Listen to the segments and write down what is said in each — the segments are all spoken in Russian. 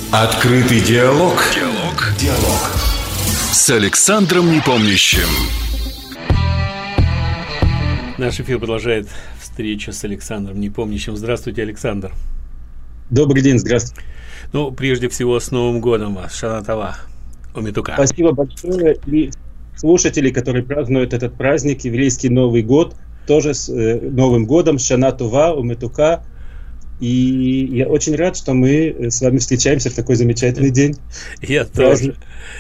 Открытый диалог. Диалог. С Александром Непомнящим. Наш эфир продолжает встреча с Александром Непомнящим. Здравствуйте, Александр. Добрый день, здравствуйте. Ну, прежде всего, с Новым годом вас. Шана Това. Омитука. Спасибо большое. И слушатели, которые празднуют этот праздник, еврейский Новый год, тоже с Новым годом. Шана Това, Омитука. И я очень рад, что мы с вами встречаемся в такой замечательный день. Я тоже.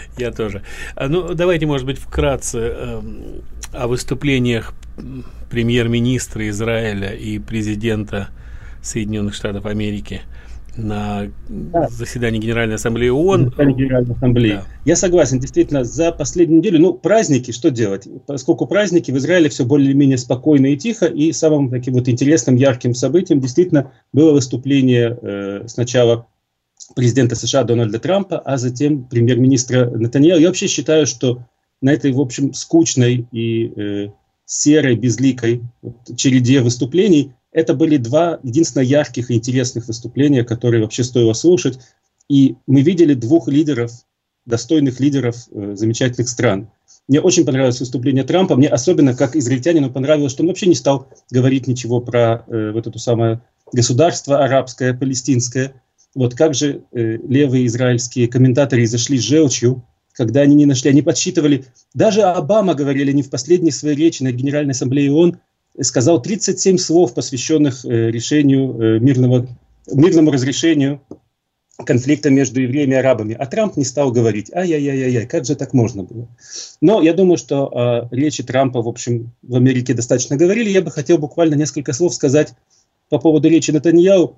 Ну, давайте, может быть, вкратце о выступлениях премьер-министра Израиля и президента Соединенных Штатов Америки на заседании Генеральной Ассамблеи ООН. Генеральной Ассамблеи. Да. Я согласен, действительно, за последнюю неделю, праздники, что делать? Поскольку праздники в Израиле все более-менее спокойно и тихо, и самым таким вот интересным, ярким событием действительно было выступление сначала президента США Дональда Трампа, а затем премьер-министра Нетаньяху. Я вообще считаю, что на этой, в общем, скучной и серой, безликой череде выступлений это были два единственно ярких и интересных выступления, которые вообще стоило слушать. И мы видели двух лидеров, достойных лидеров замечательных стран. Мне очень понравилось выступление Трампа. Мне особенно, как израильтянину, понравилось, что он вообще не стал говорить ничего про вот это самое государство арабское, палестинское. Вот как же левые израильские комментаторы зашли с желчью, когда они не нашли, они подсчитывали. Даже Обама, говорили они в последней своей речи на Генеральной Ассамблее ООН, сказал 37 слов, посвященных решению мирному разрешению конфликта между евреями и арабами. А Трамп не стал говорить. Ай-яй-яй-яй, как же так можно было? Но я думаю, что речи Трампа, в общем, в Америке достаточно говорили. Я бы хотел буквально несколько слов сказать по поводу речи Нетаньяху.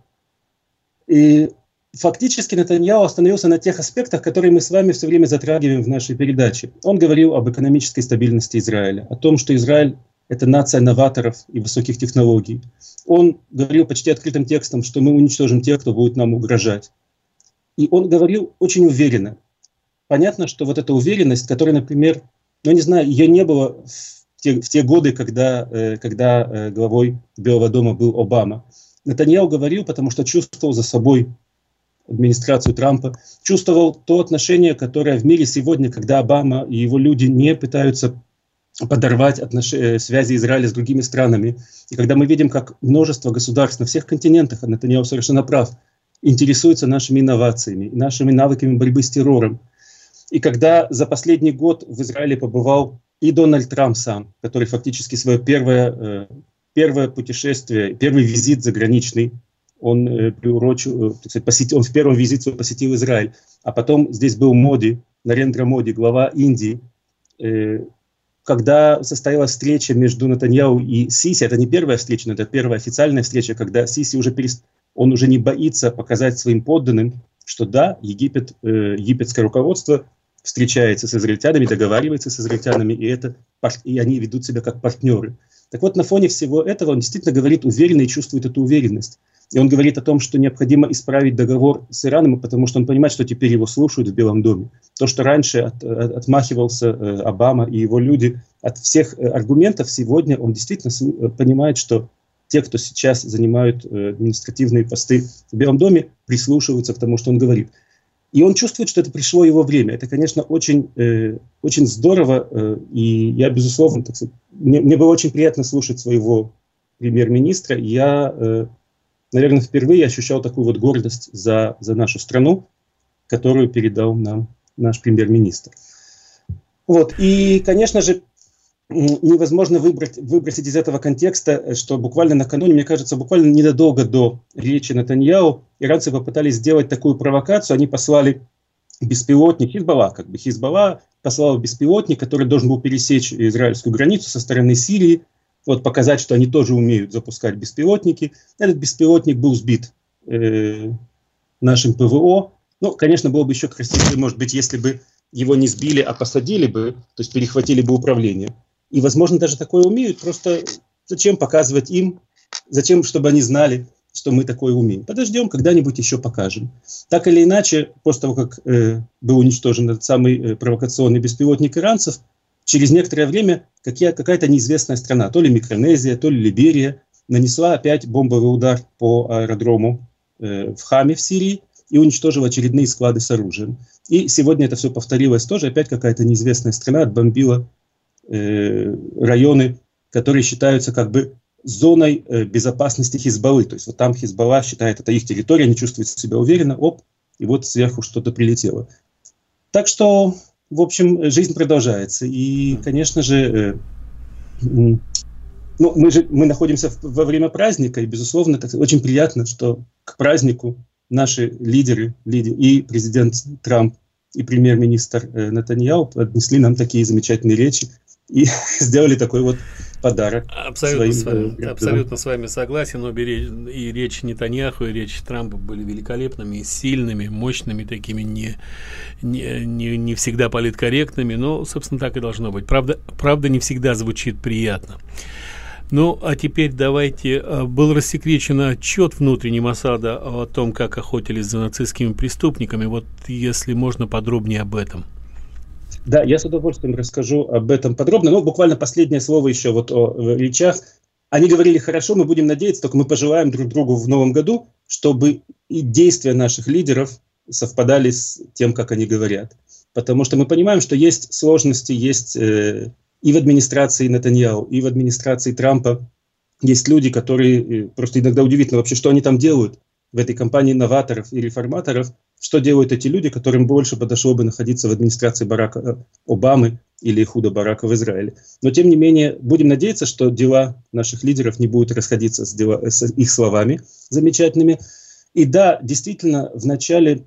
И фактически Нетаньяху остановился на тех аспектах, которые мы с вами все время затрагиваем в нашей передаче. Он говорил об экономической стабильности Израиля, о том, что Израиль – это нация новаторов и высоких технологий. Он говорил почти открытым текстом, что мы уничтожим тех, кто будет нам угрожать. И он говорил очень уверенно. Понятно, что вот эта уверенность, которая, например, не знаю, ее не было в те годы, когда главой Белого дома был Обама. Нетаньяху говорил, потому что чувствовал за собой администрацию Трампа, чувствовал то отношение, которое в мире сегодня, когда Обама и его люди не пытаются подорвать связи Израиля с другими странами. И когда мы видим, как множество государств на всех континентах, а Нетаньяху совершенно прав, интересуются нашими инновациями, нашими навыками борьбы с террором. И когда за последний год в Израиле побывал и Дональд Трамп сам, который фактически свое первое путешествие, первый визит заграничный, он в первом визите посетил Израиль, а потом здесь был Нарендра Моди, глава Индии. Когда состоялась встреча между Нетаньяху и Сиси, это не первая встреча, но это первая официальная встреча, когда Сиси он уже не боится показать своим подданным, что да, египетское руководство встречается с израильтянами, договаривается с израильтянами, и они ведут себя как партнеры. Так вот, на фоне всего этого он действительно говорит уверенно и чувствует эту уверенность. И он говорит о том, что необходимо исправить договор с Ираном, потому что он понимает, что теперь его слушают в Белом доме. То, что раньше отмахивался Обама и его люди от всех аргументов, сегодня он действительно понимает, что те, кто сейчас занимают административные посты в Белом доме, прислушиваются к тому, что он говорит. И он чувствует, что это пришло его время. Это, конечно, очень здорово. И я, безусловно, мне было очень приятно слушать своего премьер-министра. Я, наверное, впервые ощущал такую вот гордость за нашу страну, которую передал нам наш премьер-министр. Вот. И, конечно же, невозможно выбросить из этого контекста, что буквально накануне, мне кажется, буквально незадолго до речи Нетаньяху, иранцы попытались сделать такую провокацию. Они послали беспилотник, Хизбалла послал беспилотник, который должен был пересечь израильскую границу со стороны Сирии, показать, что они тоже умеют запускать беспилотники. Этот беспилотник был сбит нашим ПВО. Конечно, было бы еще красивее, может быть, если бы его не сбили, а посадили бы, то есть перехватили бы управление. И, возможно, даже такое умеют, просто зачем показывать им, зачем, чтобы они знали, что мы такое умеем. Подождем, когда-нибудь еще покажем. Так или иначе, после того, как был уничтожен этот самый провокационный беспилотник иранцев, через некоторое время какая-то неизвестная страна, то ли Микронезия, то ли Либерия, нанесла опять бомбовый удар по аэродрому в Хаме в Сирии. и уничтожил очередные склады с оружием. И сегодня это все повторилось тоже. Опять какая-то неизвестная страна отбомбила районы, которые считаются как бы зоной безопасности Хизбаллы. То есть вот там Хизбалла считает, это их территория, они чувствуют себя уверенно, и вот сверху что-то прилетело. Так что, в общем, жизнь продолжается. И, конечно же, мы находимся во время праздника, и, безусловно, очень приятно, что к празднику наши лидеры, и президент Трамп, и премьер-министр Нетаньяху поднесли нам такие замечательные речи и сделали такой вот подарок. Абсолютно с вами согласен. Обе и речь Нетаньяху, и речь Трампа были великолепными, сильными, мощными, такими не всегда политкорректными, но, собственно, так и должно быть. Правда не всегда звучит приятно. Ну, а теперь давайте. Был рассекречен отчет внутренней Моссада о том, как охотились за нацистскими преступниками. Вот, если можно, подробнее об этом. Да, я с удовольствием расскажу об этом подробно. Но буквально последнее слово еще вот о речах. Они говорили: хорошо, мы будем надеяться, только мы пожелаем друг другу в новом году, чтобы и действия наших лидеров совпадали с тем, как они говорят. Потому что мы понимаем, что есть сложности, есть и в администрации Нетаньяху, и в администрации Трампа. Есть люди, которые просто иногда удивительно вообще, что они там делают в этой компании новаторов и реформаторов. Что делают эти люди, которым больше подошло бы находиться в администрации Барака Обамы или худо Барака в Израиле. Но, тем не менее, будем надеяться, что дела наших лидеров не будут расходиться с их словами замечательными. И да, действительно, в начале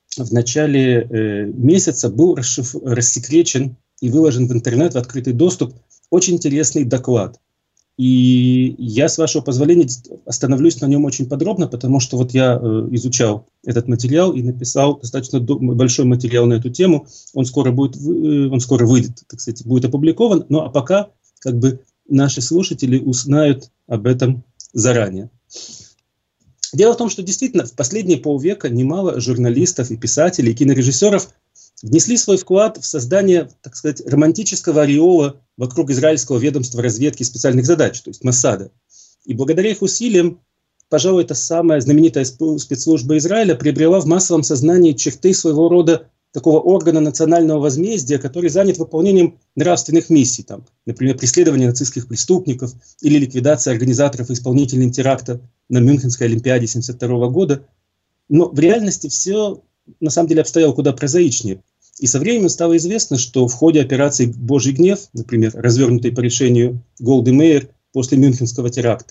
месяца был рассекречен и выложен в интернет, в открытый доступ, очень интересный доклад. И я, с вашего позволения, остановлюсь на нем очень подробно, потому что вот я изучал этот материал и написал достаточно большой материал на эту тему. Он скоро выйдет, так сказать, будет опубликован. Ну а пока как бы наши слушатели узнают об этом заранее. Дело в том, что действительно в последние полвека немало журналистов и писателей, и кинорежиссеров внесли свой вклад в создание, так сказать, романтического ореола вокруг израильского ведомства разведки специальных задач, то есть Моссада. И благодаря их усилиям, пожалуй, эта самая знаменитая спецслужба Израиля приобрела в массовом сознании черты своего рода такого органа национального возмездия, который занят выполнением нравственных миссий, там, например, преследование нацистских преступников или ликвидация организаторов и исполнителей теракта на Мюнхенской Олимпиаде 1972 года. Но в реальности все на самом деле обстояло куда прозаичнее. И со временем стало известно, что в ходе операции «Божий гнев», например, развернутой по решению Голды Меир после Мюнхенского теракта,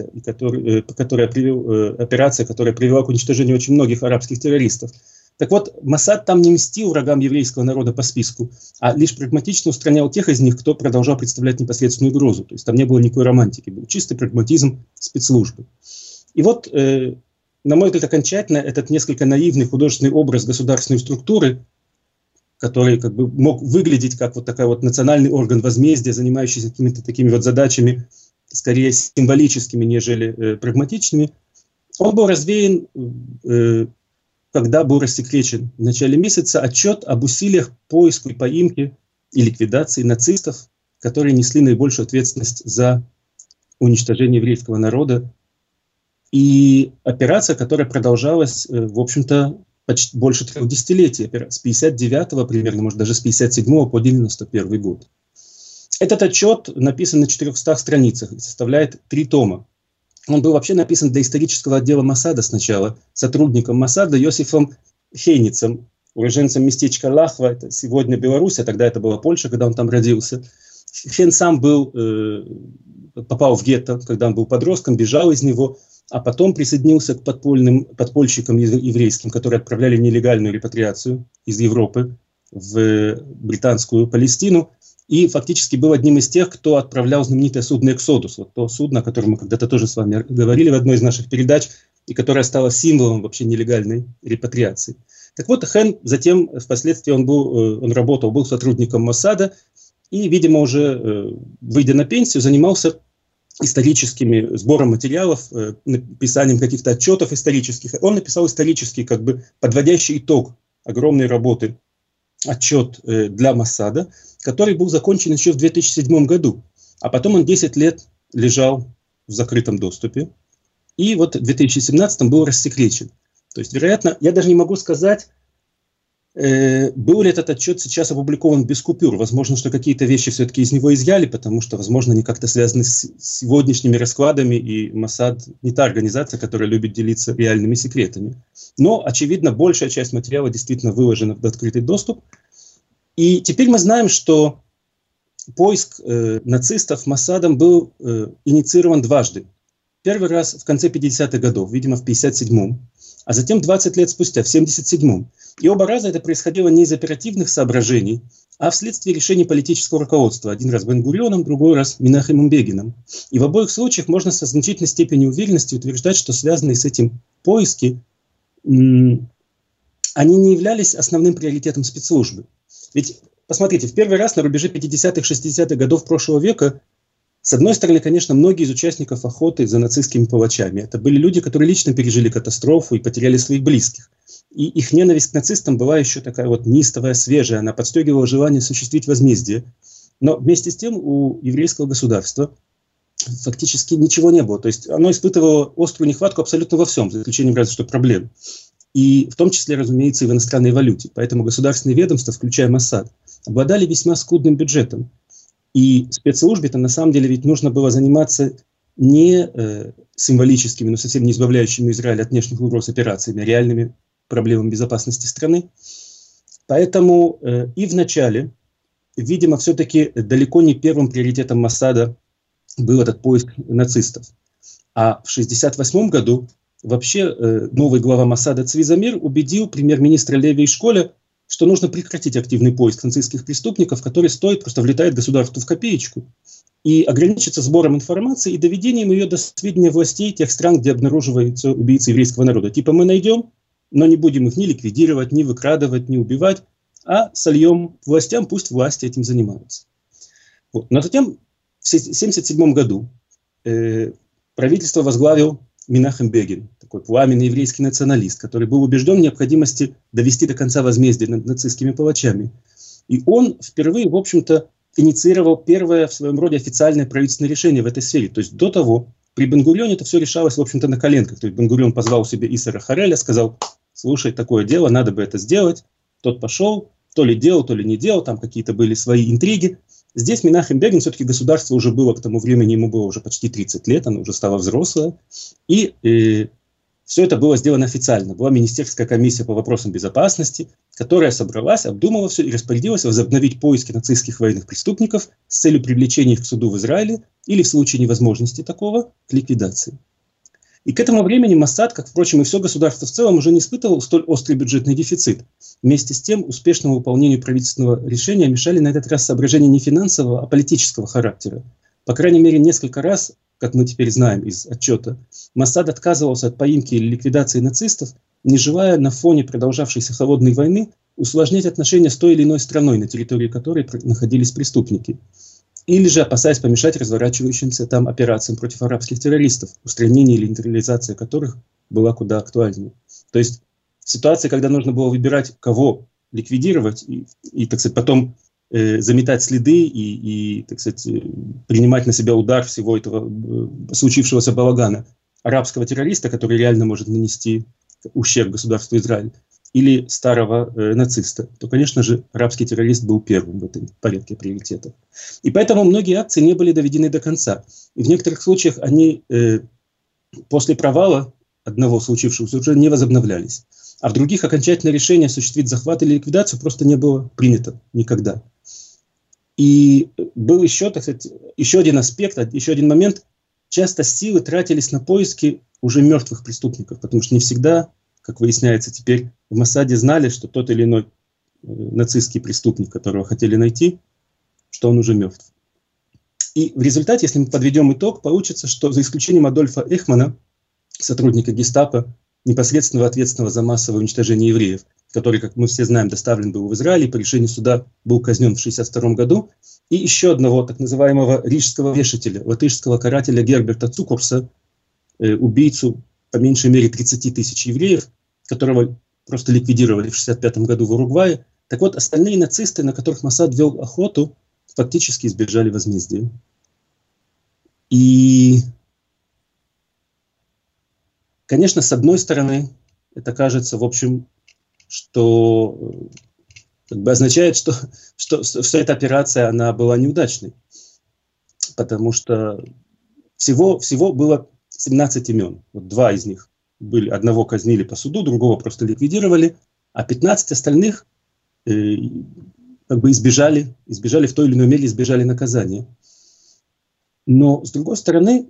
операция, которая привела к уничтожению очень многих арабских террористов. Так вот, Моссад там не мстил врагам еврейского народа по списку, а лишь прагматично устранял тех из них, кто продолжал представлять непосредственную угрозу. То есть там не было никакой романтики, был чистый прагматизм спецслужбы. И вот, на мой взгляд, окончательно этот несколько наивный художественный образ государственной структуры, который как бы мог выглядеть как вот такой вот национальный орган возмездия, занимающийся какими-то такими вот задачами, скорее символическими, нежели прагматичными, он был развеян, когда был рассекречен в начале месяца отчет об усилиях поиска и поимки и ликвидации нацистов, которые несли наибольшую ответственность за уничтожение еврейского народа. И операция, которая продолжалась, в общем-то, почти больше 3 десятилетий, с 59-го примерно, может даже с 57-го по 91 год. Этот отчет написан на 400 страницах и составляет 3 тома. Он был вообще написан для исторического отдела Моссада сначала, сотрудником Моссада Йосифом Хейницем, уроженцем местечка Лахва, это сегодня Беларусь, а тогда это была Польша, когда он там родился. Хейн сам попал в гетто, когда он был подростком, бежал из него, а потом присоединился к подпольщикам еврейским, которые отправляли нелегальную репатриацию из Европы в британскую Палестину, и фактически был одним из тех, кто отправлял знаменитое судно «Эксодус», вот то судно, о котором мы когда-то тоже с вами говорили в одной из наших передач, и которое стало символом вообще нелегальной репатриации. Так вот, Хейн затем, впоследствии он работал, был сотрудником Моссада, и, видимо, уже выйдя на пенсию, занимался сбором материалов, написанием каких-то отчетов исторических. Он написал исторический, как бы подводящий итог огромной работы, отчет для Моссада, который был закончен еще в 2007 году. А потом он 10 лет лежал в закрытом доступе. И вот в 2017 был рассекречен. То есть, вероятно, я даже не могу сказать, был ли этот отчет сейчас опубликован без купюр. Возможно, что какие-то вещи все-таки из него изъяли, потому что, возможно, они как-то связаны с сегодняшними раскладами, и Моссад не та организация, которая любит делиться реальными секретами. Но, очевидно, большая часть материала действительно выложена в открытый доступ. И теперь мы знаем, что поиск нацистов Моссадом был инициирован дважды. Первый раз в конце 50-х годов, видимо, в 57-м, а затем 20 лет спустя, в 77-м. И оба раза это происходило не из оперативных соображений, а вследствие решений политического руководства. Один раз Бен-Гурионом, другой раз Менахемом Бегином. И в обоих случаях можно со значительной степенью уверенности утверждать, что связанные с этим поиски, они не являлись основным приоритетом спецслужбы. Ведь, посмотрите, в первый раз на рубеже 50-х, 60-х годов прошлого века, с одной стороны, конечно, многие из участников охоты за нацистскими палачами, это были люди, которые лично пережили катастрофу и потеряли своих близких. И их ненависть к нацистам была еще такая вот неистовая, свежая, она подстегивала желание осуществить возмездие. Но вместе с тем у еврейского государства фактически ничего не было. То есть оно испытывало острую нехватку абсолютно во всем, за исключением разве что проблем. И в том числе, разумеется, и в иностранной валюте. Поэтому государственные ведомства, включая Моссад, обладали весьма скудным бюджетом. И спецслужбе-то на самом деле ведь нужно было заниматься не символическими, но совсем не избавляющими Израиль от внешних угроз операциями, а реальными проблемами безопасности страны. Поэтому и в начале, видимо, все-таки далеко не первым приоритетом Моссада был этот поиск нацистов. А в 1968 году вообще новый глава Моссада Цви Замир убедил премьер-министра Леви Эшколя, что нужно прекратить активный поиск нацистских преступников, который просто влетает государству в копеечку, и ограничиться сбором информации и доведением ее до сведения властей тех стран, где обнаруживаются убийцы еврейского народа. Типа мы найдем, но не будем их ни ликвидировать, ни выкрадывать, ни убивать, а сольем властям, пусть власти этим занимаются. Вот. Но затем в 1977 году правительство возглавил Менахем Бегин, такой пламенный еврейский националист, который был убежден в необходимости довести до конца возмездие над нацистскими палачами. И он впервые, в общем-то, инициировал первое в своем роде официальное правительственное решение в этой сфере. То есть до того, при Бен-Гурионе это все решалось, в общем-то, на коленках. То есть Бен-Гурион позвал себе Исара Хареля, сказал: слушай, такое дело, надо бы это сделать. Тот пошел, то ли делал, то ли не делал, там какие-то были свои интриги. Здесь Менахем Бегин, все-таки государство уже было к тому времени, ему было уже почти 30 лет, оно уже стало взрослое. И все это было сделано официально. Была министерская комиссия по вопросам безопасности, которая собралась, обдумала все и распорядилась возобновить поиски нацистских военных преступников с целью привлечения их к суду в Израиле или, в случае невозможности такого, к ликвидации. И к этому времени Моссад, как, впрочем, и все государство в целом, уже не испытывал столь острый бюджетный дефицит. Вместе с тем, успешному выполнению правительственного решения мешали на этот раз соображения не финансового, а политического характера. По крайней мере, несколько раз, как мы теперь знаем из отчета, Моссад отказывался от поимки или ликвидации нацистов, не желая на фоне продолжавшейся холодной войны усложнять отношения с той или иной страной, на территории которой находились преступники. Или же опасаясь помешать разворачивающимся там операциям против арабских террористов, устранение или нейтрализация которых была куда актуальнее. То есть в ситуации, когда нужно было выбирать, кого ликвидировать и так сказать, потом заметать следы и так сказать, принимать на себя удар всего этого случившегося балагана арабского террориста, который реально может нанести ущерб государству Израиль, или старого нациста, то, конечно же, арабский террорист был первым в этом порядке приоритетов. И поэтому многие акции не были доведены до конца. И в некоторых случаях они после провала одного случившегося уже не возобновлялись. А в других окончательное решение осуществить захват или ликвидацию просто не было принято никогда. И был еще, так сказать, еще один аспект, еще один момент. Часто силы тратились на поиски уже мертвых преступников, потому что не всегда, как выясняется теперь, в Моссаде знали, что тот или иной нацистский преступник, которого хотели найти, что он уже мертв. И в результате, если мы подведем итог, получится, что за исключением Адольфа Эхмана, сотрудника гестапо, непосредственно ответственного за массовое уничтожение евреев, который, как мы все знаем, доставлен был в Израиль и по решению суда был казнен в 1962 году, и еще одного так называемого рижского вешателя, латышского карателя Герберта Цукурса, убийцу по меньшей мере 30 тысяч евреев, которого просто ликвидировали в 1965 году в Уругвае. Так вот, остальные нацисты, на которых Моссад вел охоту, фактически избежали возмездия. И, конечно, с одной стороны, это кажется, в общем, что как бы означает, что вся эта операция, она была неудачной. Потому что всего было 17 имен. Вот 2 из них были, одного казнили по суду, другого просто ликвидировали, а 15 остальных как бы избежали в той или иной мере, избежали наказания. Но, с другой стороны,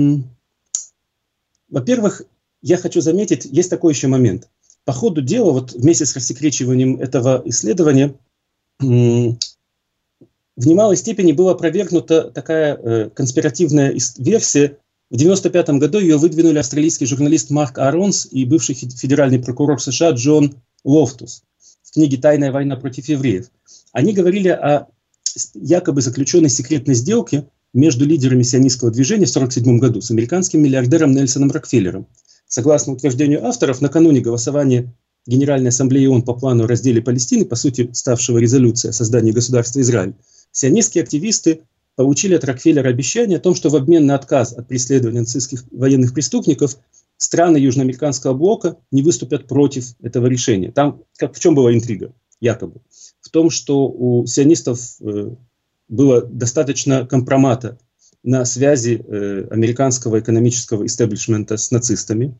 во-первых, я хочу заметить, есть такой еще момент. По ходу дела, вот вместе с рассекречиванием этого исследования, в немалой степени была опровергнута такая конспиративная версия. В 1995 году ее выдвинули австралийский журналист Марк Аронс и бывший федеральный прокурор США Джон Лофтус в книге «Тайная война против евреев». Они говорили о якобы заключенной секретной сделке между лидерами сионистского движения в 1947 году с американским миллиардером Нельсоном Рокфеллером. Согласно утверждению авторов, накануне голосования Генеральной Ассамблеи ООН по плану о разделе Палестины, по сути ставшего резолюцией о создании государства Израиль, сионистские активисты получили от Рокфеллера обещание о том, что в обмен на отказ от преследования нацистских военных преступников страны Южноамериканского блока не выступят против этого решения. Там в чем была интрига, якобы? В том, что у сионистов было достаточно компромата на связи американского экономического истеблишмента с нацистами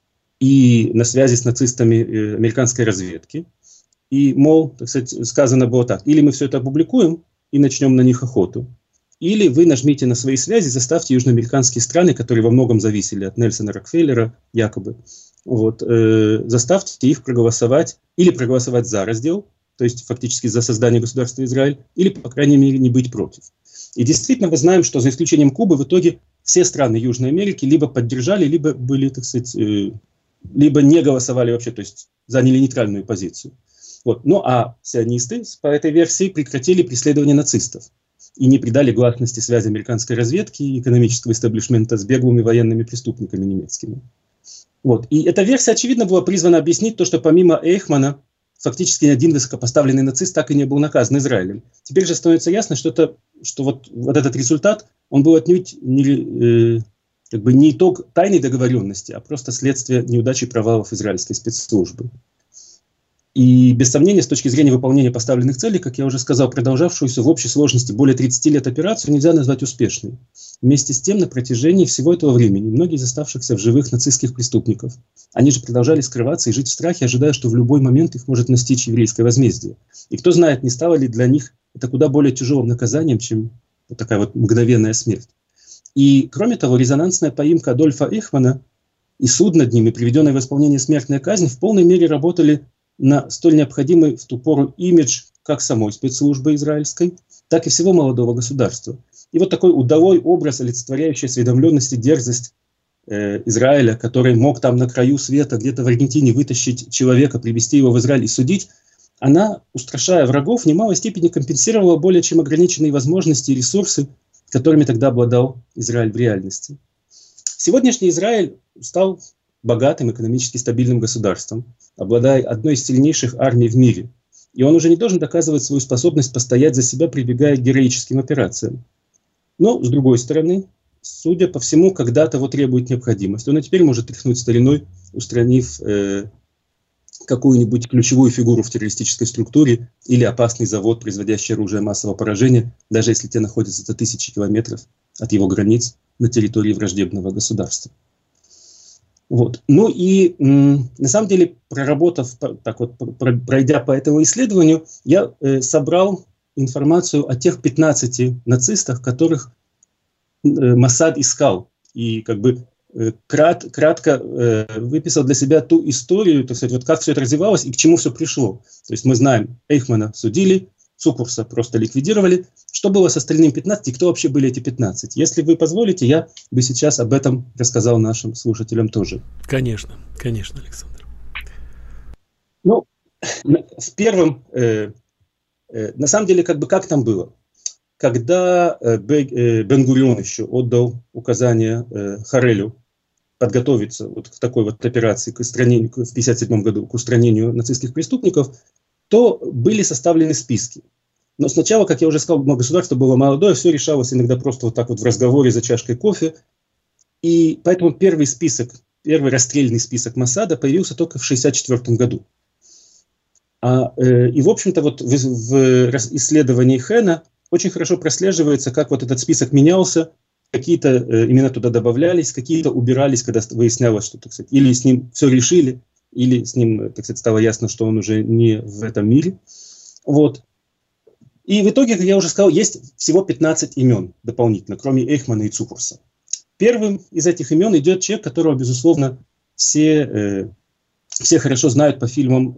и на связи с нацистами американской разведки. И, мол, так сказать, сказано было так: или мы все это опубликуем и начнем на них охоту, или вы нажмите на свои связи, заставьте южноамериканские страны, которые во многом зависели от Нельсона Рокфеллера, якобы, заставьте их проголосовать, или проголосовать за раздел, то есть фактически за создание государства Израиль, или, по крайней мере, не быть против. И действительно, мы знаем, что за исключением Кубы, в итоге все страны Южной Америки либо поддержали, либо были, так сказать, либо не голосовали вообще, то есть заняли нейтральную позицию. Ну а сионисты по этой версии прекратили преследование нацистов и не придали гласности связи американской разведки и экономического истеблишмента с беглыми военными преступниками немецкими. И эта версия, очевидно, была призвана объяснить то, что помимо Эйхмана фактически ни один высокопоставленный нацист так и не был наказан Израилем. Теперь же становится ясно, что этот результат, он был отнюдь не итог тайной договоренности, а просто следствие неудачи и провалов израильской спецслужбы. И без сомнения, с точки зрения выполнения поставленных целей, как я уже сказал, продолжавшуюся в общей сложности более 30 лет операцию нельзя назвать успешной. Вместе с тем, на протяжении всего этого времени многие из оставшихся в живых нацистских преступников, они же продолжали скрываться и жить в страхе, ожидая, что в любой момент их может настичь еврейское возмездие. И кто знает, не стало ли для них это куда более тяжелым наказанием, чем такая мгновенная смерть. И, кроме того, резонансная поимка Адольфа Эйхмана и суд над ним, и приведенная в исполнение смертная казнь в полной мере работали на столь необходимый в ту пору имидж как самой спецслужбы израильской, так и всего молодого государства. И такой удалой образ, олицетворяющий осведомленность и дерзость Израиля, который мог там на краю света, где-то в Аргентине, вытащить человека, привести его в Израиль и судить, она, устрашая врагов, в немалой степени компенсировала более чем ограниченные возможности и ресурсы, которыми тогда обладал Израиль в реальности. Сегодняшний Израиль стал богатым, экономически стабильным государством, обладая одной из сильнейших армий в мире. И он уже не должен доказывать свою способность постоять за себя, прибегая к героическим операциям. Но, с другой стороны, судя по всему, когда-то требует необходимость. Он и теперь может тряхнуть стариной, устранив какую-нибудь ключевую фигуру в террористической структуре или опасный завод, производящий оружие массового поражения, даже если те находятся за тысячи километров от его границ на территории враждебного государства. На самом деле, пройдя по этому исследованию, я собрал информацию о тех 15 нацистах, которых Моссад искал. И кратко выписал для себя ту историю, так сказать, как все это развивалось и к чему все пришло. То есть мы знаем, Эйхмана судили, Цукурса просто ликвидировали. Что было с остальными 15 и кто вообще были эти 15? Если вы позволите, я бы сейчас об этом рассказал нашим слушателям тоже. Конечно, Александр. В первом, на самом деле, как там было? Когда Бен-Гурион еще отдал указание Харелю подготовиться к такой операции, к устранению, в 1957 году, к устранению нацистских преступников, то были составлены списки. Но сначала, как я уже сказал, государство было молодое, все решалось иногда просто в разговоре за чашкой кофе. И поэтому первый список первый расстрельный список Моссада появился только в 1964 году. И, в общем-то, вот в исследовании Хэна очень хорошо прослеживается, как вот этот список менялся, какие-то имена туда добавлялись, какие-то убирались, когда выяснялось, что, так сказать, или с ним все решили, или с ним, так сказать, стало ясно, что он уже не в этом мире. Вот. И в итоге, как я уже сказал, есть всего 15 имен дополнительно, кроме Эйхмана и Цукурса. Первым из этих имен идет человек, которого, безусловно, все хорошо знают по фильмам,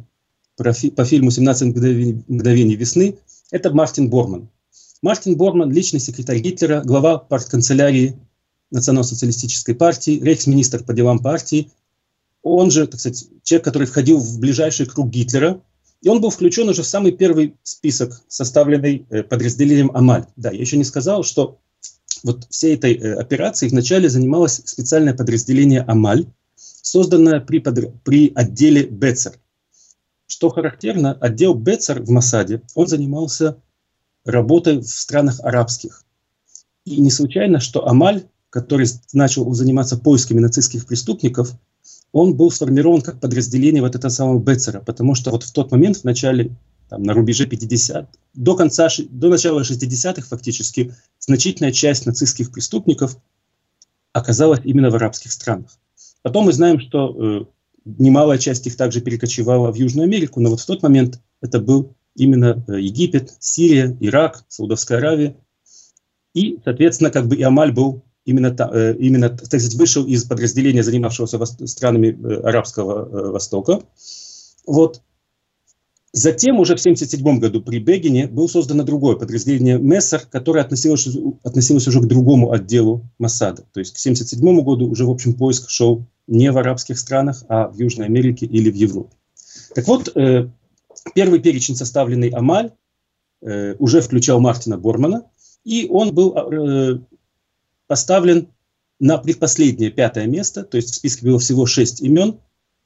по фильму «17 мгновений весны». Это Мартин Борман. Мартин Борман – личный секретарь Гитлера, глава партканцелярии Национал-социалистической партии, рейхсминистр по делам партии. Он же, так сказать, человек, который входил в ближайший круг Гитлера. И он был включен уже в самый первый список, составленный подразделением Амаль. Да, я еще не сказал, что вот всей этой операцией вначале занималось специальное подразделение Амаль, созданное при отделе Бецер. Что характерно, отдел Бецер в Моссаде, он занимался работой в странах арабских. И не случайно, что Амаль, который начал заниматься поисками нацистских преступников, он был сформирован как подразделение вот этого самого Бецера, потому что вот в тот момент, в начале, там, на рубеже 50, до начала 60-х фактически, значительная часть нацистских преступников оказалась именно в арабских странах. Потом мы знаем, что немалая часть их также перекочевала в Южную Америку, но вот в тот момент это был именно Египет, Сирия, Ирак, Саудовская Аравия. И, соответственно, как бы и Амаль был именно, так сказать, вышел из подразделения, занимавшегося странами Арабского Востока. Вот. Затем, уже в 1977 году при Бегине было создано другое подразделение Мессер, которое относилось уже к другому отделу Моссада. То есть к 1977 году уже, в общем, поиск шел не в арабских странах, а в Южной Америке или в Европе. Так вот, первый перечень, составленный Амаль, уже включал Мартина Бормана, и он был поставлен на предпоследнее, 5-е место, то есть в списке было всего 6 имен.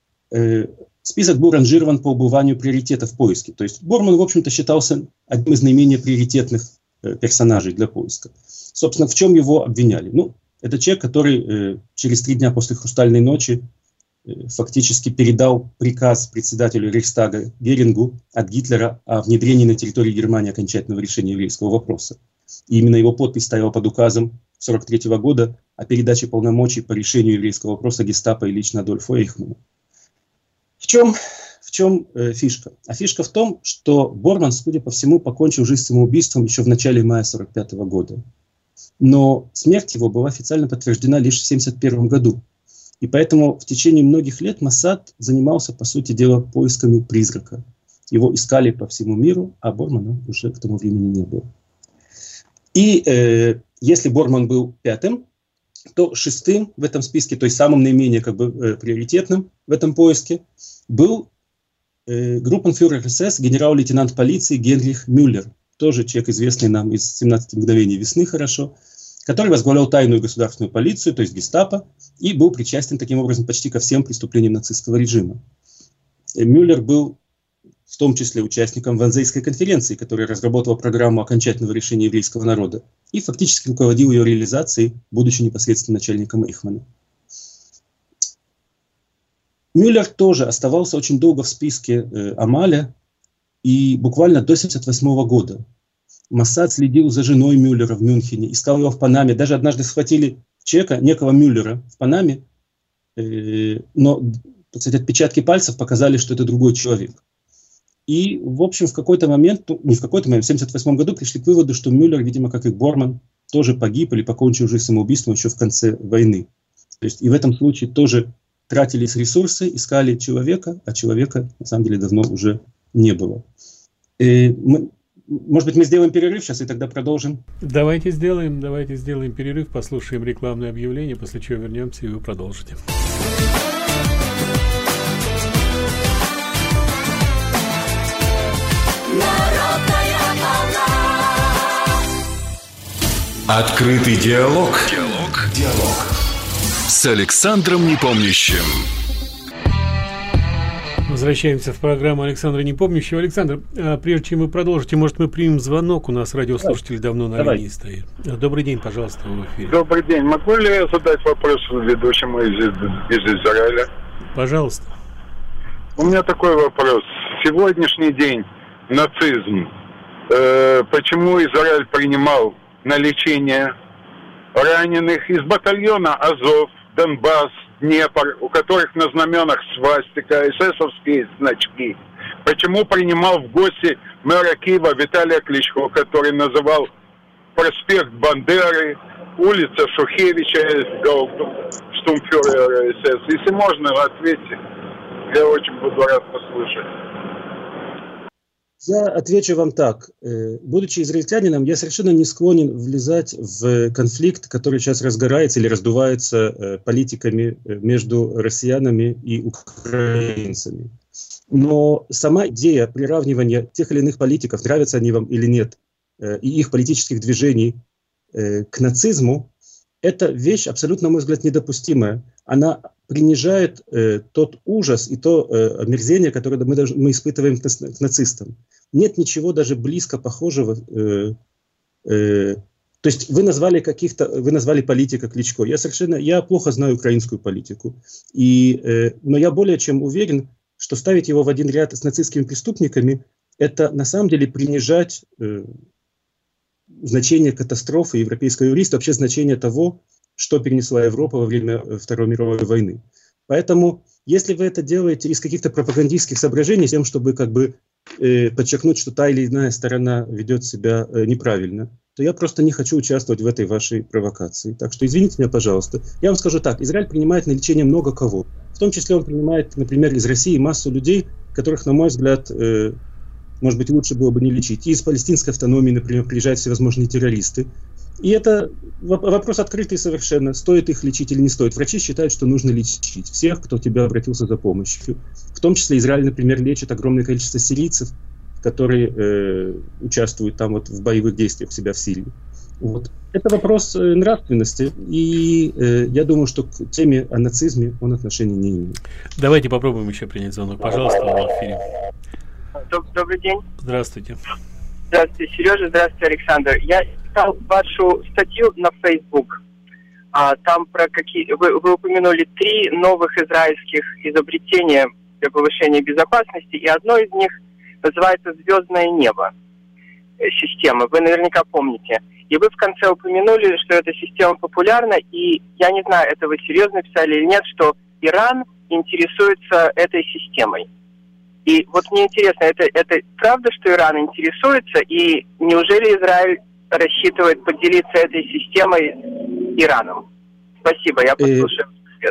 Список был ранжирован по убыванию приоритета в поиске. То есть Борман, в общем-то, считался одним из наименее приоритетных персонажей для поиска. Собственно, в чем его обвиняли? Ну, это человек, который через 3 дня после «Хрустальной ночи» фактически передал приказ председателю Рейхстага Герингу от Гитлера о внедрении на территории Германии окончательного решения еврейского вопроса. И именно его подпись стояла под указом 1943 года о передаче полномочий по решению еврейского вопроса гестапо и лично Адольфу Эйхману. В чем фишка? А фишка в том, что Борман, судя по всему, покончил жизнь самоубийством еще в начале мая 1945 года. Но смерть его была официально подтверждена лишь в 1971 году. И поэтому в течение многих лет Моссад занимался, по сути дела, поисками призрака. Его искали по всему миру, а Бормана уже к тому времени не было. И если Борман был 5-м, то 6-м в этом списке, то есть самым наименее приоритетным в этом поиске, был группенфюрер СС, генерал-лейтенант полиции Генрих Мюллер, тоже человек, известный нам из 17 мгновений весны хорошо, который возглавлял тайную государственную полицию, то есть гестапо, и был причастен таким образом почти ко всем преступлениям нацистского режима. Мюллер был в том числе участником Ванзейской конференции, которая разработала программу окончательного решения еврейского народа и фактически руководил ее реализацией, будучи непосредственно начальником Эйхмана. Мюллер тоже оставался очень долго в списке Амаля, и буквально до 1978 года Моссад следил за женой Мюллера в Мюнхене, искал его в Панаме. Даже однажды схватили человека, некого Мюллера, в Панаме, но, так сказать, отпечатки пальцев показали, что это другой человек. И, в общем, в какой-то момент, в 1978 году пришли к выводу, что Мюллер, видимо, как и Борман, тоже погиб или покончил жизнь самоубийством еще в конце войны. То есть и в этом случае тоже тратились ресурсы, искали человека, а человека, на самом деле, давно уже не было. Может быть, мы сделаем перерыв сейчас и тогда продолжим? Давайте сделаем перерыв, послушаем рекламное объявление, после чего вернемся и вы продолжите. Открытый диалог. С Александром Непомнящим. Возвращаемся в программу Александра Непомнящего. Александр, прежде чем вы продолжите, может, мы примем звонок? У нас радиослушатель давно на линии стоит. Добрый день, пожалуйста, в эфире. Добрый день. Могу ли я задать вопрос ведущему из Израиля? Пожалуйста. У меня такой вопрос. Сегодняшний день нацизм. Почему Израиль принимал на лечение раненых из батальона Азов, Донбасс, Днепр, у которых на знаменах свастика, эсэсовские значки? Почему принимал в гости мэра Киева Виталия Кличко, который называл проспект Бандеры, улица Шухевича, штурмфюрера СС? Если можно, ответьте. Я очень буду рад послушать. Я отвечу вам так. Будучи израильтянином, я совершенно не склонен влезать в конфликт, который сейчас разгорается или раздувается политиками между россиянами и украинцами. Но сама идея приравнивания тех или иных политиков, нравятся они вам или нет, и их политических движений к нацизму, это вещь абсолютно, на мой взгляд, недопустимая. Она принижает тот ужас и то омерзение, которое мы испытываем к нацистам. Нет ничего даже близко похожего. То есть вы назвали политика Кличко. Я плохо знаю украинскую политику. Но я более чем уверен, что ставить его в один ряд с нацистскими преступниками, это на самом деле принижать значение катастрофы европейского юриста, вообще значение того, что перенесла Европа во время Второй мировой войны. Поэтому, если вы это делаете из каких-то пропагандистских соображений, с тем, чтобы подчеркнуть, что та или иная сторона ведет себя неправильно, то я просто не хочу участвовать в этой вашей провокации. Так что извините меня, пожалуйста. Я вам скажу так, Израиль принимает на лечение много кого. В том числе он принимает, например, из России массу людей, которых, на мой взгляд, может быть, лучше было бы не лечить. И из палестинской автономии, например, приезжают всевозможные террористы. И это вопрос открытый совершенно. Стоит их лечить или не стоит. Врачи считают, что нужно лечить всех, кто к тебе обратился за помощью. В том числе Израиль, например, лечит огромное количество сирийцев, которые участвуют там в боевых действиях у себя в Сирии. Вот. Это вопрос нравственности. И я думаю, что к теме о нацизме он отношения не имеет. Давайте попробуем еще принять звонок. Пожалуйста, в эфире. Добрый день. Здравствуйте. Здравствуйте, Сережа. Здравствуйте, Александр. Я читал вашу статью на Facebook. Там вы упомянули 3 новых израильских изобретения для повышения безопасности, и одно из них называется «Звездное небо» системы. Вы наверняка помните. И вы в конце упомянули, что эта система популярна, и я не знаю, это вы серьезно писали или нет, что Иран интересуется этой системой. И вот мне интересно, это правда, что Иран интересуется, и неужели Израиль рассчитывает поделиться этой системой с Ираном? Спасибо, я послушаю ответ.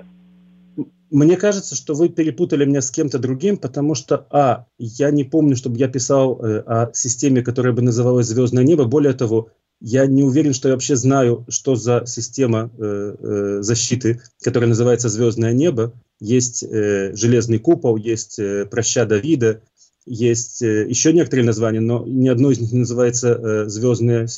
Мне кажется, что вы перепутали меня с кем-то другим, потому что, я не помню, чтобы я писал о системе, которая бы называлась «Звездное небо». Более того, я не уверен, что я вообще знаю, что за система защиты, которая называется «Звездное небо». Есть «Железный купол», есть «Проща Давида», есть еще некоторые названия, но ни одно из них не называется «Звездное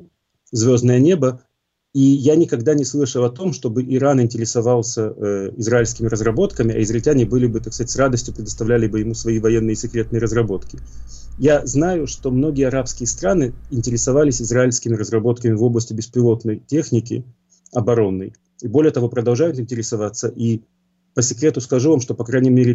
небо». И я никогда не слышал о том, чтобы Иран интересовался израильскими разработками, а израильтяне были бы, так сказать, с радостью предоставляли бы ему свои военные секретные разработки. Я знаю, что многие арабские страны интересовались израильскими разработками в области беспилотной техники оборонной. И более того, продолжают интересоваться. И по секрету скажу вам, что, по крайней мере,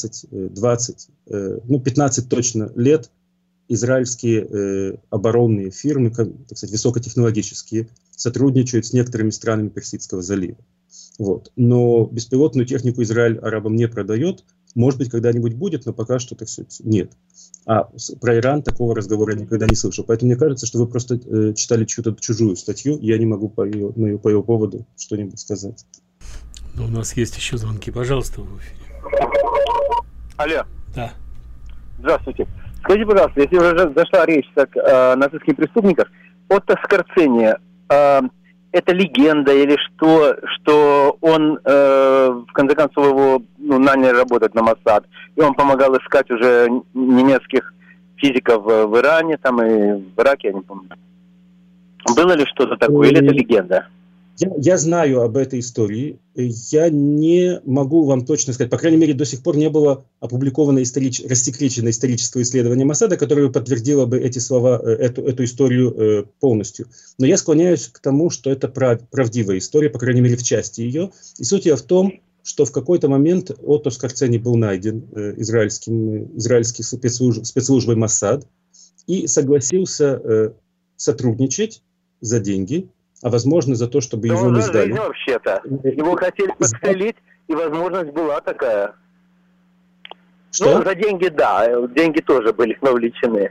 15 точно лет израильские оборонные фирмы, так сказать, высокотехнологические, сотрудничают с некоторыми странами Персидского залива. Вот. Но беспилотную технику Израиль арабам не продает. Может быть, когда-нибудь будет, но пока что, так сказать, нет. А про Иран такого разговора я никогда не слышал. Поэтому мне кажется, что вы просто читали чью-то чужую статью, и я не могу по ее поводу что-нибудь сказать. Но у нас есть еще звонки. Пожалуйста, в эфире. Алло. Да. Здравствуйте. Скажите, пожалуйста, если уже зашла речь о нацистских преступниках, Отто Скорцени, это легенда или что он, в конце концов, его наняли работать на Моссад, и он помогал искать уже немецких физиков в Иране, там и в Ираке, я не помню. Было ли что-то такое, или это легенда? Я знаю об этой истории, я не могу вам точно сказать, по крайней мере, до сих пор не было опубликовано рассекреченное историческое исследование Моссада, которое подтвердило бы эти слова, эту историю полностью. Но я склоняюсь к тому, что это правдивая история, по крайней мере, в части ее. И суть ее в том, что в какой-то момент Отто Скорцени был найден израильской спецслужбой Моссад и согласился сотрудничать за деньги, а возможно за то, чтобы его не сдали. Вообще-то. Его хотели подстрелить, и возможность была такая. Что? Ну, за деньги, да, деньги тоже были навлечены.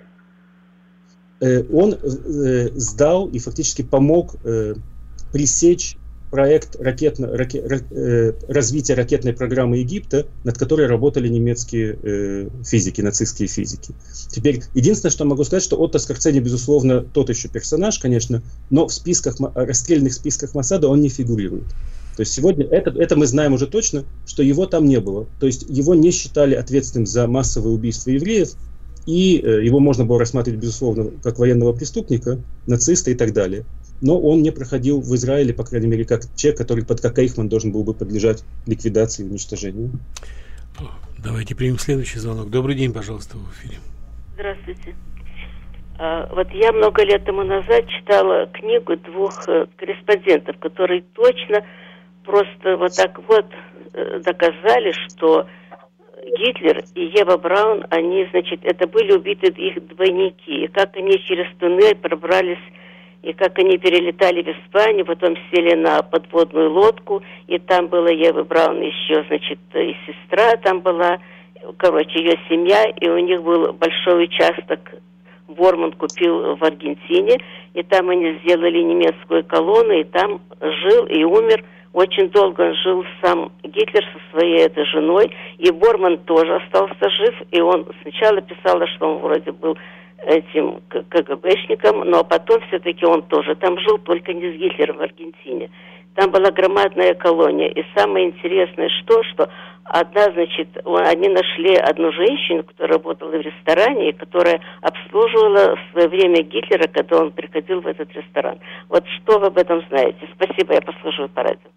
Он сдал и фактически помог пресечь проект развития ракетной программы Египта, над которой работали немецкие физики, нацистские физики. Теперь, единственное, что могу сказать, что Отто Скорцени, безусловно, тот еще персонаж, конечно, но в расстрельных списках Моссада он не фигурирует. То есть сегодня, это мы знаем уже точно, что его там не было. То есть его не считали ответственным за массовое убийство евреев, и его можно было рассматривать, безусловно, как военного преступника, нациста и так далее. Но он не проходил в Израиле, по крайней мере, как человек, который как Эйхман должен был бы подлежать ликвидации и уничтожению. Давайте примем следующий звонок. Добрый день, пожалуйста, в эфире. Здравствуйте. Вот я много лет тому назад читала книгу двух корреспондентов, которые точно просто вот так вот доказали, что Гитлер и Ева Браун, они, значит, это были убиты их двойники. И как они через туннель пробрались, и как они перелетали в Испанию, потом сели на подводную лодку, и там была Ева Браун еще, значит, и сестра там была, короче, ее семья, и у них был большой участок, Борман купил в Аргентине, и там они сделали немецкую колонну, и там жил и умер. Очень долго он жил сам Гитлер со своей этой женой, и Борман тоже остался жив, и он сначала писал, что он вроде был этим КГБшником, но потом все-таки он тоже там жил, только не с Гитлером в Аргентине. Там была громадная колония, и самое интересное, что одна, значит, они нашли одну женщину, которая работала в ресторане, и которая обслуживала в свое время Гитлера, когда он приходил в этот ресторан. Вот что вы об этом знаете? Спасибо, я послушаю по радио.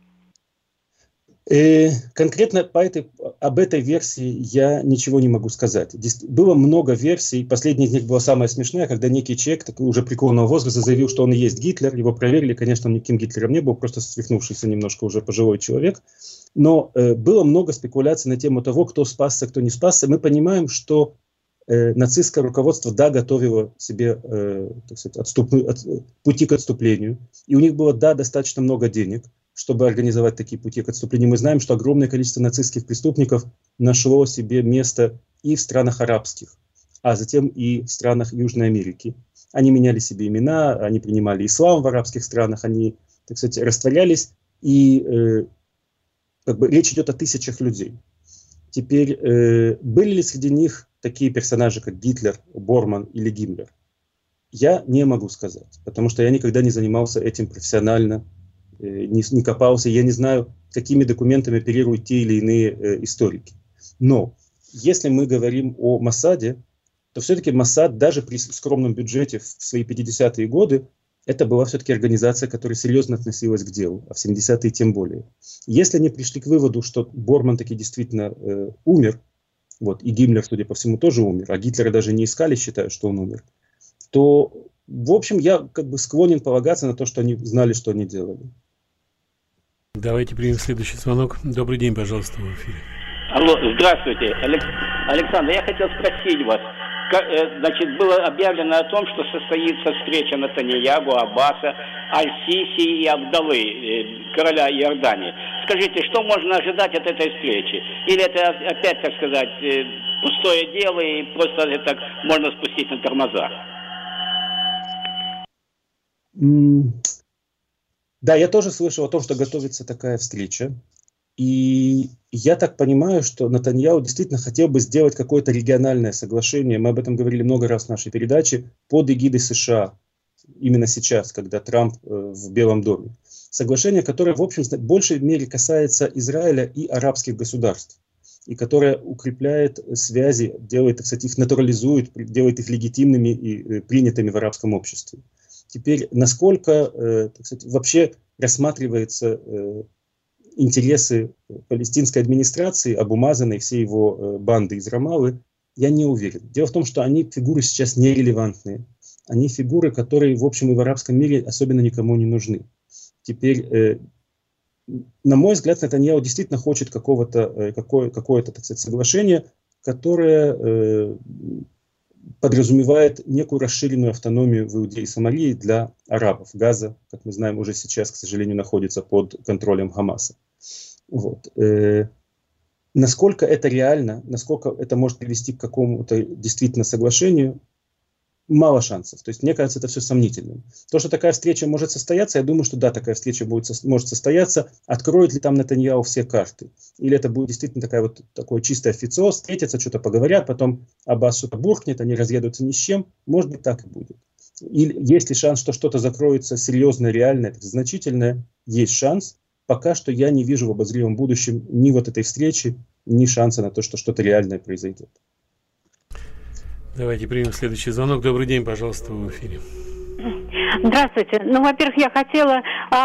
Конкретно об этой версии я ничего не могу сказать. Было много версий. Последняя из них была самая смешная, когда некий человек, такой уже преклонного возраста, заявил, что он и есть Гитлер. Его проверили, конечно, он никаким Гитлером не был, просто свихнувшийся немножко уже пожилой человек. Но было много спекуляций на тему того, кто спасся, кто не спасся. Мы понимаем, что нацистское руководство, да, готовило себе так сказать, пути к отступлению. И у них было, да, достаточно много денег, чтобы организовать такие пути к отступлению. Мы знаем, что огромное количество нацистских преступников нашло себе место и в странах арабских, а затем и в странах Южной Америки. Они меняли себе имена, они принимали ислам в арабских странах, они, так сказать, растворялись, и речь идет о тысячах людей. Теперь, были ли среди них такие персонажи, как Гитлер, Борман или Гиммлер? Я не могу сказать, потому что я никогда не занимался этим профессионально, не копался, я не знаю, какими документами оперируют те или иные историки. Но если мы говорим о Моссаде, то все-таки Моссад даже при скромном бюджете в свои 50-е годы, это была все-таки организация, которая серьезно относилась к делу, а в 70-е тем более. Если они пришли к выводу, что Борман таки действительно умер, вот, и Гиммлер, судя по всему, тоже умер, а Гитлера даже не искали, считая, что он умер, то, в общем, я склонен полагаться на то, что они знали, что они делали. Давайте примем следующий звонок. Добрый день, пожалуйста, в эфире. Алло, здравствуйте. Александр, я хотел спросить вас. Значит, было объявлено о том, что состоится встреча Нетаньяху, Аббаса, Аль-Сиси и Абдаллы, короля Иордании. Скажите, что можно ожидать от этой встречи? Или это опять, так сказать, пустое дело и просто так можно спустить на тормоза? Да, я тоже слышал о том, что готовится такая встреча. И я так понимаю, что Нетаньяху действительно хотел бы сделать какое-то региональное соглашение. Мы об этом говорили много раз в нашей передаче, под эгидой США. Именно сейчас, когда Трамп в Белом доме. Соглашение, которое, в общем, в большей мере касается Израиля и арабских государств. И которое укрепляет связи, делает, так сказать, их натурализует, делает их легитимными и принятыми в арабском обществе. Теперь, насколько, так сказать, вообще рассматриваются интересы палестинской администрации, Абу Мазана и всей его банды из Рамаллы, я не уверен. Дело в том, что они фигуры сейчас нерелевантные. Они фигуры, которые, в общем, и в арабском мире особенно никому не нужны. Теперь, на мой взгляд, Нетаньяху действительно хочет какое-то, так сказать, соглашение, которое подразумевает некую расширенную автономию в Иудее и Самарии для арабов. Газа, как мы знаем, уже сейчас, к сожалению, находится под контролем Хамаса. Вот. Насколько это реально, насколько это может привести к какому-то действительно соглашению, мало шансов. То есть, мне кажется, это все сомнительным. То, что такая встреча может состояться, я думаю, что да, такая встреча может состояться. Откроет ли там Нетаньяху все карты? Или это будет действительно такой чистый официоз, встретятся, что-то поговорят, потом Аббас что-то буркнет, они разъедутся ни с чем. Может быть, так и будет. Или есть ли шанс, что что-то закроется серьезное, реальное, значительное? Есть шанс. Пока что я не вижу в обозримом будущем ни вот этой встречи, ни шанса на то, что что-то реальное произойдет. Давайте примем следующий звонок. Добрый день, пожалуйста, вы в эфире. Здравствуйте. Ну, во-первых, я хотела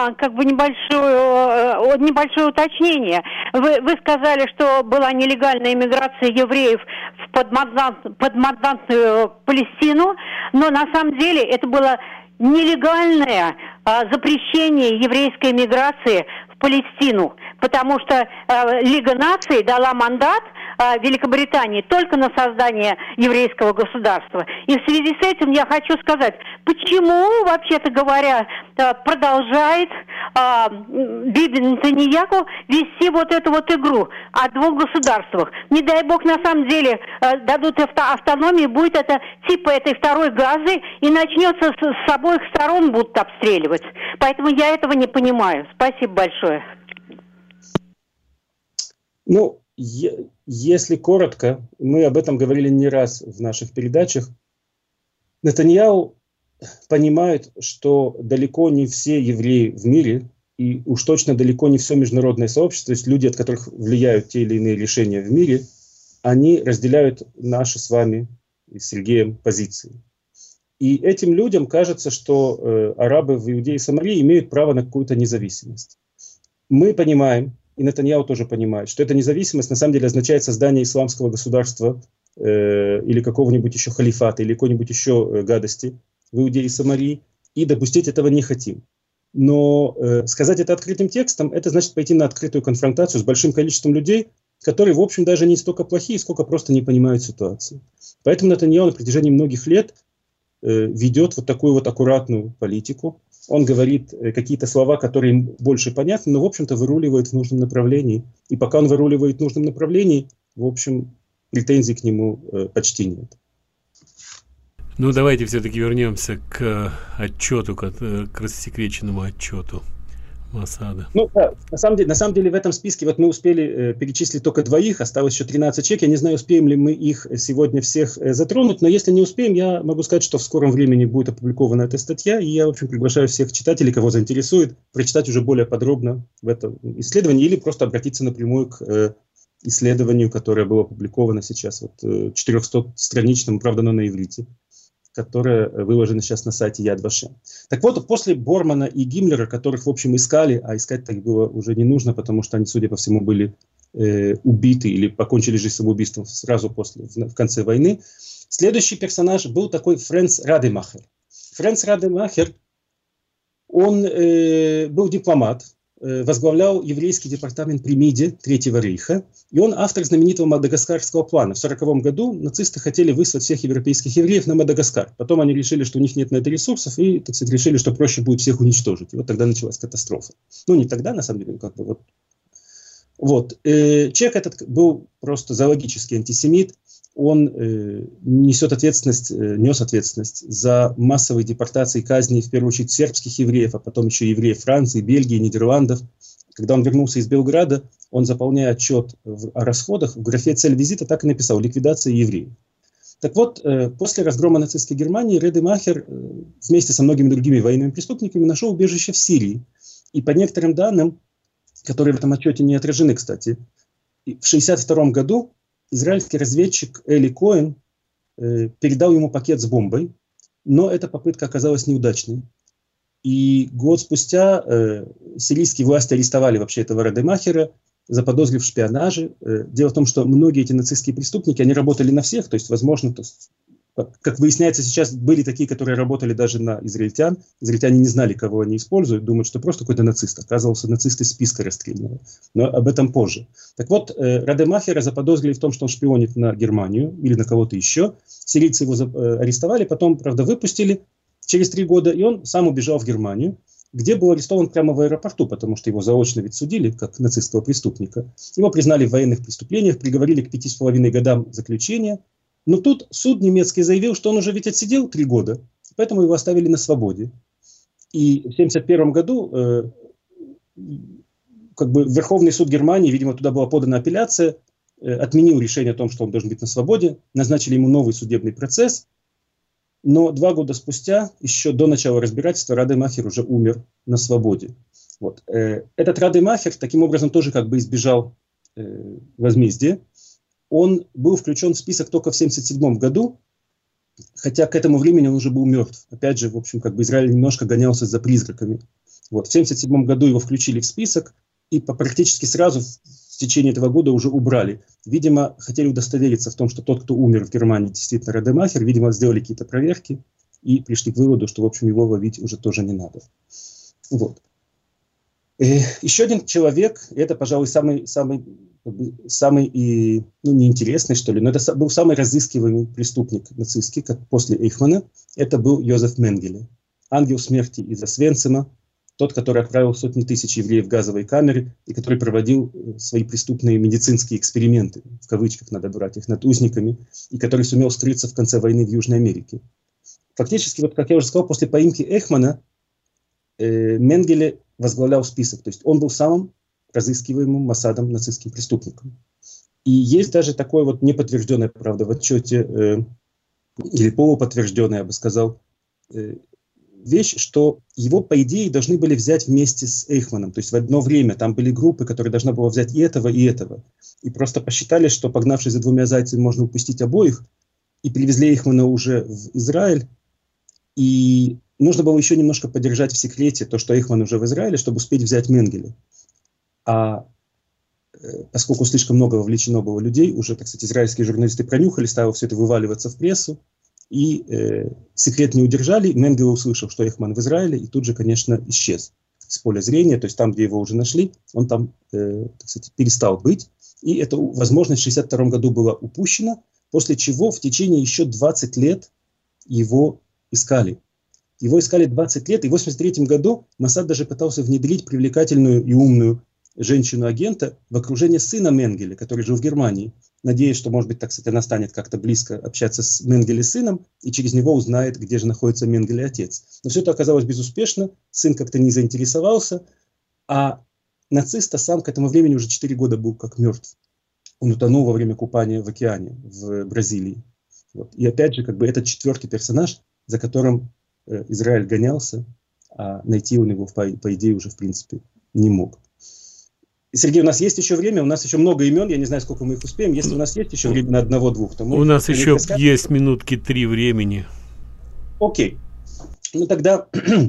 небольшое уточнение. Вы сказали, что была нелегальная иммиграция евреев в подмандатную Палестину, но на самом деле это было нелегальное запрещение еврейской иммиграции в Палестину, потому что Лига наций дала мандат Великобритании только на создание еврейского государства. И в связи с этим я хочу сказать, почему, вообще-то говоря, продолжает Биби Нетаньяху вести вот эту вот игру о двух государствах. Не дай бог, на самом деле, дадут автономию, будет это типа этой второй Газы, и начнется с обоих сторон будут обстреливать. Поэтому я этого не понимаю. Спасибо большое. Ну, если коротко, мы об этом говорили не раз в наших передачах, Нетаньяху понимает, что далеко не все евреи в мире, и уж точно далеко не все международное сообщество, то есть люди, от которых влияют те или иные решения в мире, они разделяют наши с вами и с Сергеем позиции. И этим людям кажется, что арабы в Иудее и Самарии имеют право на какую-то независимость. Мы понимаем, и Нетаньяху тоже понимает, что эта независимость на самом деле означает создание исламского государства или какого-нибудь еще халифата, или какой-нибудь еще гадости в Иудее и Самарии, и допустить этого не хотим. Но сказать это открытым текстом, это значит пойти на открытую конфронтацию с большим количеством людей, которые, в общем, даже не столько плохие, сколько просто не понимают ситуацию. Поэтому Нетаньяху на протяжении многих лет ведет вот такую вот аккуратную политику. Он говорит какие-то слова, которые им больше понятны, но, в общем-то, выруливает в нужном направлении. И пока он выруливает в нужном направлении, в общем, претензий к нему почти нет. Ну, давайте все-таки вернемся к отчету, к рассекреченному отчету Моссада. Ну, да, на самом деле в этом списке вот мы успели перечислить только двоих, осталось еще 13 человек. Я не знаю, успеем ли мы их сегодня всех затронуть, но если не успеем, я могу сказать, что в скором времени будет опубликована эта статья, и я, в общем, приглашаю всех читателей, кого заинтересует, прочитать уже более подробно в этом исследовании или просто обратиться напрямую к исследованию, которое было опубликовано сейчас, вот 400-страничному, правда, но на иврите, которая выложена сейчас на сайте Яд Вашем. Так вот, после Бормана и Гиммлера, которых, в общем, искали, а искать так было уже не нужно, потому что они, судя по всему, были убиты или покончили жизнь самоубийством сразу в конце войны, следующий персонаж был такой Фрэнс Радемахер. Фрэнс Радемахер, он был дипломат, возглавлял еврейский департамент при МИДе Третьего рейха, и он автор знаменитого Мадагаскарского плана. В 1940 году нацисты хотели выслать всех европейских евреев на Мадагаскар. Потом они решили, что у них нет на это ресурсов, и, так сказать, решили, что проще будет всех уничтожить. И вот тогда началась катастрофа. Ну, не тогда, на самом деле, как бы вот. Вот. Человек этот был просто зоологический антисемит. Он нес ответственность за массовые депортации и казни, в первую очередь, сербских евреев, а потом еще евреев Франции, Бельгии, Нидерландов. Когда он вернулся из Белграда, он, заполняя отчет о расходах, в графе «Цель визита» так и написал «Ликвидация евреев». Так вот, после разгрома нацистской Германии Радемахер вместе со многими другими военными преступниками нашел убежище в Сирии. И по некоторым данным, которые в этом отчете не отражены, кстати, в 1962 году израильский разведчик Эли Коэн передал ему пакет с бомбой, но эта попытка оказалась неудачной. И год спустя сирийские власти арестовали вообще этого Радемахера, заподозрив в шпионаже. Дело в том, что многие эти нацистские преступники, они работали на всех, то есть, возможно, как выясняется сейчас, были такие, которые работали даже на израильтян. Израильтяне не знали, кого они используют, думают, что просто какой-то нацист. Оказывался нацист из списка расстрельного. Но об этом позже. Так вот, Радемахера заподозрили в том, что он шпионит на Германию или на кого-то еще. Сирийцы его арестовали, потом, правда, выпустили через 3 года, и он сам убежал в Германию, где был арестован прямо в аэропорту, потому что его заочно ведь судили, как нацистского преступника. Его признали в военных преступлениях, приговорили к 5,5 годам заключения. Но тут суд немецкий заявил, что он уже ведь отсидел 3 года, поэтому его оставили на свободе. И в 1971 году Верховный суд Германии, видимо, туда была подана апелляция, отменил решение о том, что он должен быть на свободе, назначили ему новый судебный процесс. Но 2 года спустя, еще до начала разбирательства, Радемахер уже умер на свободе. Вот. Этот Радемахер таким образом тоже как бы избежал возмездия. Он был включен в список только в 1977 году, хотя к этому времени он уже был мертв. Опять же, в общем, как бы Израиль немножко гонялся за призраками. Вот. В 1977 году его включили в список, и практически сразу в течение этого года уже убрали. Видимо, хотели удостовериться в том, что тот, кто умер в Германии, действительно Радемахер. Видимо, сделали какие-то проверки и пришли к выводу, что, в общем, его ловить уже тоже не надо. Вот. Еще один человек, это, пожалуй, самый неинтересный, что ли, но это был самый разыскиваемый преступник нацистский, как после Эйхмана, это был Йозеф Менгеле, ангел смерти из Освенцима, тот, который отправил сотни тысяч евреев в газовые камеры и который проводил свои преступные медицинские эксперименты, в кавычках надо брать их, над узниками, и который сумел скрыться в конце войны в Южной Америке. Фактически, вот как я уже сказал, после поимки Эйхмана Менгеле возглавлял список, то есть он был самым разыскиваемым Моссадом нацистским преступником. И есть даже такое вот неподтвержденное, правда, в отчете, или полуподтвержденное, я бы сказал, вещь, что его, по идее, должны были взять вместе с Эйхманом. То есть в одно время там были группы, которые должны было взять и этого, и этого. И просто посчитали, что, погнавшись за 2 зайцами, можно упустить обоих. И привезли Эйхмана уже в Израиль. И нужно было еще немножко подержать в секрете то, что Эйхман уже в Израиле, чтобы успеть взять Менгеле. А поскольку слишком много вовлечено было людей, уже, так сказать, израильские журналисты пронюхали, стало все это вываливаться в прессу. И секрет не удержали. Менгеле услышал, что Эйхман в Израиле, и тут же, конечно, исчез с поля зрения. То есть там, где его уже нашли, он там, так сказать, перестал быть. И эта возможность в 1962 году была упущена, после чего в течение еще 20 лет его искали. Его искали 20 лет, и в 1983 году Моссад даже пытался внедрить привлекательную и умную женщину-агента в окружение сына Менгеле, который жил в Германии, надеясь, что, может быть, так сказать, она станет как-то близко общаться с Менгеле сыном, и через него узнает, где же находится Менгеле отец. Но все это оказалось безуспешно, сын как-то не заинтересовался, а нацист сам к этому времени уже 4 года был как мертв. Он утонул во время купания в океане в Бразилии. Вот. И опять же, как бы этот 4-й персонаж, за которым Израиль гонялся, а найти он его, по идее, уже, в принципе, не мог. Сергей, у нас есть еще время, у нас еще много имен, я не знаю, сколько мы их успеем. Если у нас есть еще время на 1-2, то мы... У нас еще есть минутки 3 времени. Окей. Ну тогда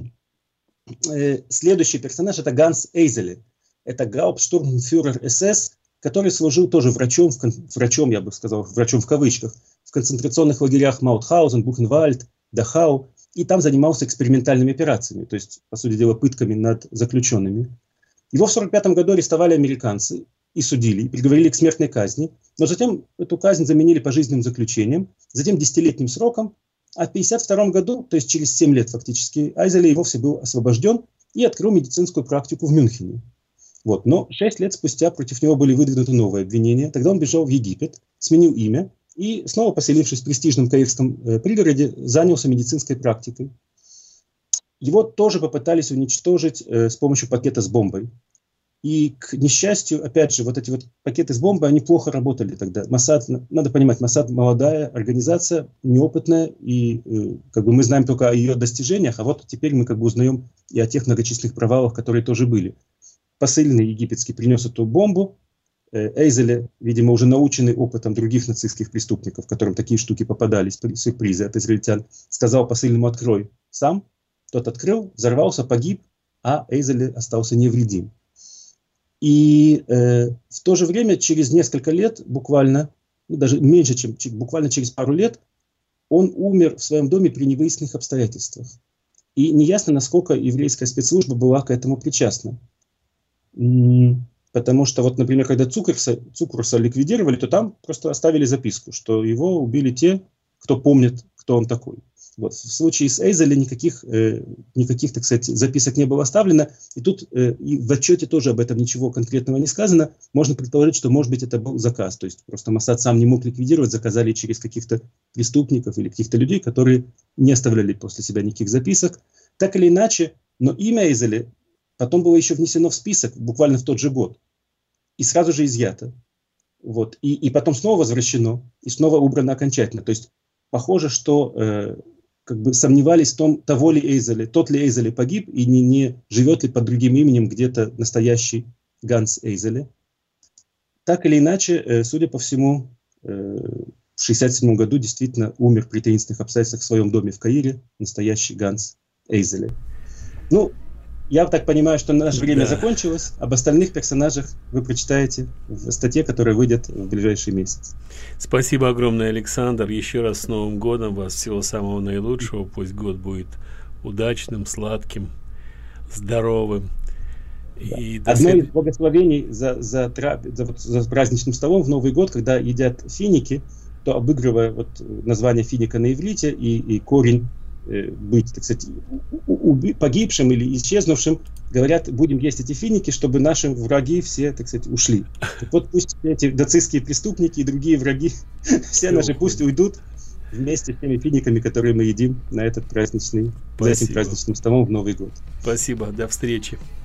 следующий персонаж — это Ганс Эйзеле. Это гауптштурмфюрер СС, который служил тоже врачом, я бы сказал, врачом в кавычках, в концентрационных лагерях Маутхаузен, Бухенвальд, Дахау, и там занимался экспериментальными операциями, то есть, по сути дела, пытками над заключенными. Его в 1945 году арестовали американцы и судили, и приговорили к смертной казни, но затем эту казнь заменили пожизненным заключением, затем 10-летним сроком, а в 1952 году, то есть через 7 лет фактически, Эйзеле и вовсе был освобожден и открыл медицинскую практику в Мюнхене. Вот. Но 6 лет спустя против него были выдвинуты новые обвинения, тогда он бежал в Египет, сменил имя и, снова поселившись в престижном каирском пригороде, занялся медицинской практикой. Его тоже попытались уничтожить с помощью пакета с бомбой. И, к несчастью, опять же, вот эти вот пакеты с бомбой, они плохо работали тогда. Моссад, надо понимать, Моссад молодая организация, неопытная, и как бы мы знаем только о ее достижениях, а вот теперь мы как бы узнаем и о тех многочисленных провалах, которые тоже были. Посыльный египетский принес эту бомбу. Эйзеле, видимо, уже наученный опытом других нацистских преступников, которым такие штуки попадались, сюрпризы от израильтян, сказал посыльному: открой сам. тот открыл, взорвался, погиб, а Эйзеле остался невредим. И в то же время, через несколько лет, буквально, даже меньше, чем буквально через пару лет, он умер в своем доме при невыясненных обстоятельствах. И неясно, насколько еврейская спецслужба была к этому причастна. Потому что, вот, например, когда Цукурса ликвидировали, то там просто оставили записку, что его убили те, кто помнит, кто он такой. Вот. В случае с Эйзеле никаких, так сказать, записок не было оставлено. И тут и в отчете тоже об этом ничего конкретного не сказано. Можно предположить, что, может быть, это был заказ. То есть просто Моссад сам не мог ликвидировать, заказали через каких-то преступников или каких-то людей, которые не оставляли после себя никаких записок. Так или иначе, но имя Эйзеле потом было еще внесено в список буквально в тот же год. И сразу же изъято. Вот. И потом снова возвращено, и снова убрано окончательно. То есть похоже, что как бы сомневались в том, того ли Эйзеле, тот ли Эйзеле погиб, и не живет ли под другим именем где-то настоящий Ганс Эйзеле. Так или иначе, судя по всему, в 1967 году действительно умер при таинственных обстоятельствах в своем доме в Каире настоящий Ганс Эйзеле. Ну, я так понимаю, что наше время закончилось. Об остальных персонажах вы прочитаете в статье, которая выйдет в ближайший месяц. Спасибо огромное, Александр. Еще раз с Новым годом вас. Всего самого наилучшего. Пусть год будет удачным, сладким, здоровым. И одно из благословений за праздничным столом в Новый год, когда едят финики, то, обыгрывая вот название финика на иврите и корень быть, так сказать, погибшим или исчезнувшим, говорят, будем есть эти финики, чтобы наши враги все, так сказать, ушли. Так вот, пусть эти нацистские преступники и другие враги, все наши, пусть уйдут вместе с теми финиками, которые мы едим на этот праздничный, за этим праздничным столом в Новый год. Спасибо, до встречи.